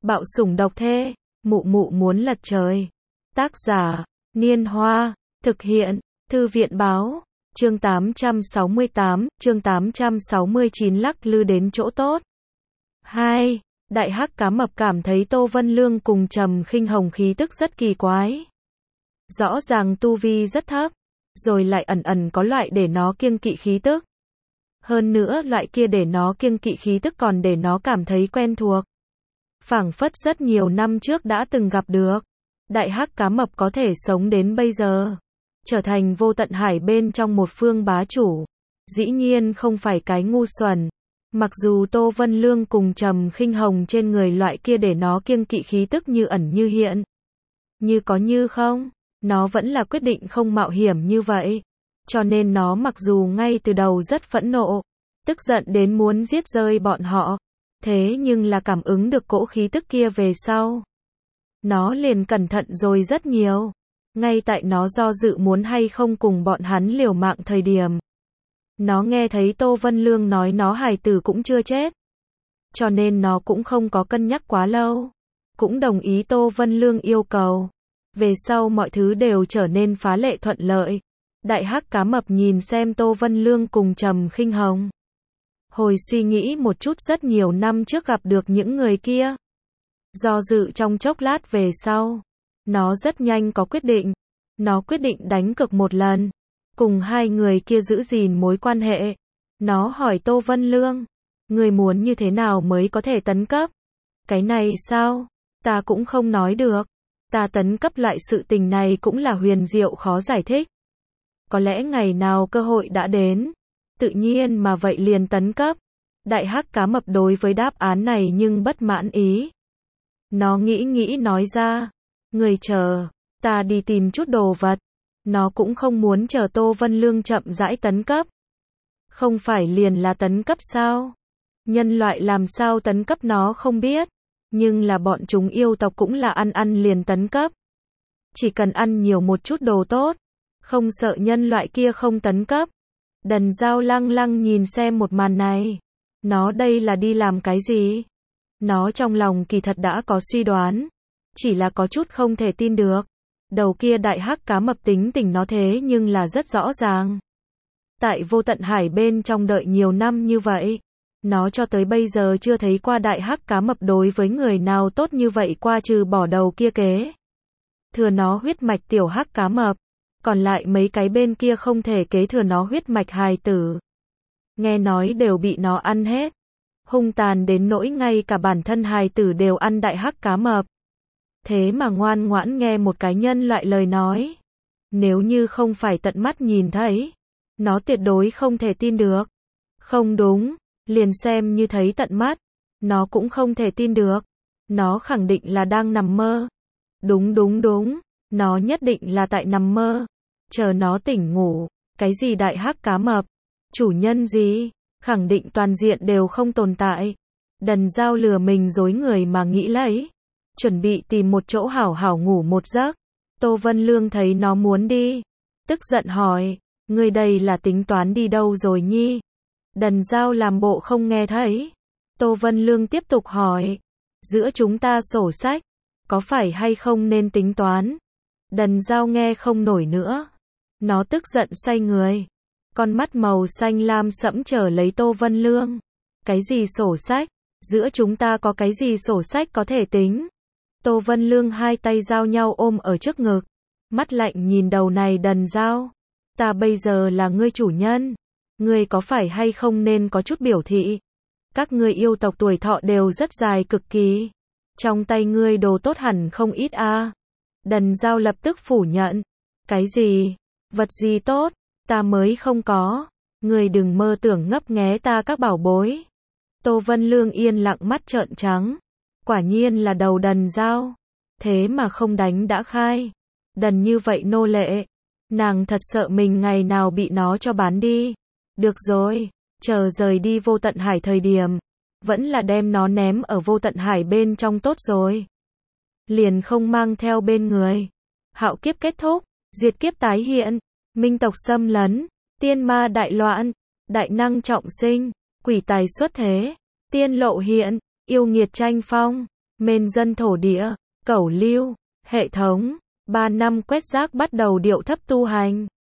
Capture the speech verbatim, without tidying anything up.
Bạo sủng độc thê, mụ mụ muốn lật trời. Tác giả, Niên Hoa, thực hiện, Thư viện báo, chương tám trăm sáu mươi tám, chương tám trăm sáu mươi chín lắc lư đến chỗ tốt. hai. Đại hắc cá mập cảm thấy Tô Vân Lương cùng Trầm Khinh Hồng khí tức rất kỳ quái. Rõ ràng tu vi rất thấp, rồi lại ẩn ẩn có loại để nó kiêng kỵ khí tức. Hơn nữa loại kia để nó kiêng kỵ khí tức còn để nó cảm thấy quen thuộc. Phảng phất rất nhiều năm trước đã từng gặp được. Đại hắc cá mập có thể sống đến bây giờ, trở thành vô tận hải bên trong một phương bá chủ. Dĩ nhiên không phải cái ngu xuẩn. Mặc dù Tô Vân Lương cùng Trầm Khinh Hồng trên người loại kia để nó kiêng kỵ khí tức như ẩn như hiện, như có như không, nó vẫn là quyết định không mạo hiểm như vậy. Cho nên nó mặc dù ngay từ đầu rất phẫn nộ, tức giận đến muốn giết rơi bọn họ, thế nhưng là cảm ứng được cỗ khí tức kia về sau, nó liền cẩn thận rồi rất nhiều. Ngay tại nó do dự muốn hay không cùng bọn hắn liều mạng thời điểm, nó nghe thấy Tô Vân Lương nói nó hài tử cũng chưa chết. Cho nên nó cũng không có cân nhắc quá lâu, cũng đồng ý Tô Vân Lương yêu cầu. Về sau mọi thứ đều trở nên phá lệ thuận lợi. Đại hắc cá mập nhìn xem Tô Vân Lương cùng Trầm Khinh Hồng, hồi suy nghĩ một chút rất nhiều năm trước gặp được những người kia. Do dự trong chốc lát về sau, nó rất nhanh có quyết định. Nó quyết định đánh cược một lần, cùng hai người kia giữ gìn mối quan hệ. Nó hỏi Tô Vân Lương, người muốn như thế nào mới có thể tấn cấp? Cái này sao? Ta cũng không nói được. Ta tấn cấp loại sự tình này cũng là huyền diệu khó giải thích. Có lẽ ngày nào cơ hội đã đến, tự nhiên mà vậy liền tấn cấp. Đại hắc cá mập đối với đáp án này nhưng bất mãn ý. Nó nghĩ nghĩ nói ra, người chờ, ta đi tìm chút đồ vật. Nó cũng không muốn chờ Tô Vân Lương chậm rãi tấn cấp. Không phải liền là tấn cấp sao? Nhân loại làm sao tấn cấp nó không biết. Nhưng là bọn chúng yêu tộc cũng là ăn ăn liền tấn cấp. Chỉ cần ăn nhiều một chút đồ tốt, không sợ nhân loại kia không tấn cấp. Đần Dao lăng lăng nhìn xem một màn này. Nó đây là đi làm cái gì? Nó trong lòng kỳ thật đã có suy đoán, chỉ là có chút không thể tin được. Đầu kia đại hắc cá mập tính tình nó thế nhưng là rất rõ ràng. Tại vô tận hải bên trong đợi nhiều năm như vậy, nó cho tới bây giờ chưa thấy qua đại hắc cá mập đối với người nào tốt như vậy qua trừ bỏ đầu kia kế thừa nó huyết mạch tiểu hắc cá mập, còn lại mấy cái bên kia không thể kế thừa nó huyết mạch hài tử. Nghe nói đều bị nó ăn hết, hung tàn đến nỗi ngay cả bản thân hài tử đều ăn đại hắc cá mập. Thế mà ngoan ngoãn nghe một cái nhân loại lời nói. Nếu như không phải tận mắt nhìn thấy, nó tuyệt đối không thể tin được. Không đúng, liền xem như thấy tận mắt, nó cũng không thể tin được. Nó khẳng định là đang nằm mơ. Đúng đúng đúng, nó nhất định là tại nằm mơ. Chờ nó tỉnh ngủ, cái gì đại hắc cá mập, chủ nhân gì, khẳng định toàn diện đều không tồn tại. Đần Dao lừa mình dối người mà nghĩ lấy, chuẩn bị tìm một chỗ hảo hảo ngủ một giấc. Tô Vân Lương thấy nó muốn đi, tức giận hỏi, người đây là tính toán đi đâu rồi nhi? Đần Dao làm bộ không nghe thấy. Tô Vân Lương tiếp tục hỏi, giữa chúng ta sổ sách, có phải hay không nên tính toán? Đần Dao nghe không nổi nữa. Nó tức giận xoay người. Con mắt màu xanh lam sẫm trở lấy Tô Vân Lương. Cái gì sổ sách? Giữa chúng ta có cái gì sổ sách có thể tính? Tô Vân Lương hai tay giao nhau ôm ở trước ngực, mắt lạnh nhìn đầu này Đần Dao. Ta bây giờ là ngươi chủ nhân, ngươi có phải hay không nên có chút biểu thị? Các ngươi yêu tộc tuổi thọ đều rất dài cực kỳ, trong tay ngươi đồ tốt hẳn không ít a. À. Đần Dao lập tức phủ nhận. Cái gì? Vật gì tốt? Ta mới không có. Ngươi đừng mơ tưởng ngấp nghé ta các bảo bối. Tô Vân Lương yên lặng mắt trợn trắng. Quả nhiên là đầu Đần Dao. Thế mà không đánh đã khai. Đần như vậy nô lệ. Nàng thật sợ mình ngày nào bị nó cho bán đi. Được rồi, chờ rời đi vô tận hải thời điểm, vẫn là đem nó ném ở vô tận hải bên trong tốt rồi. Liền không mang theo bên người. Hạo kiếp kết thúc, diệt kiếp tái hiện, minh tộc xâm lấn, tiên ma đại loạn, đại năng trọng sinh, quỷ tài xuất thế, tiên lộ hiện, yêu nghiệt tranh phong. Mên dân thổ địa, cẩu lưu, hệ thống, ba năm quét rác bắt đầu điệu thấp tu hành.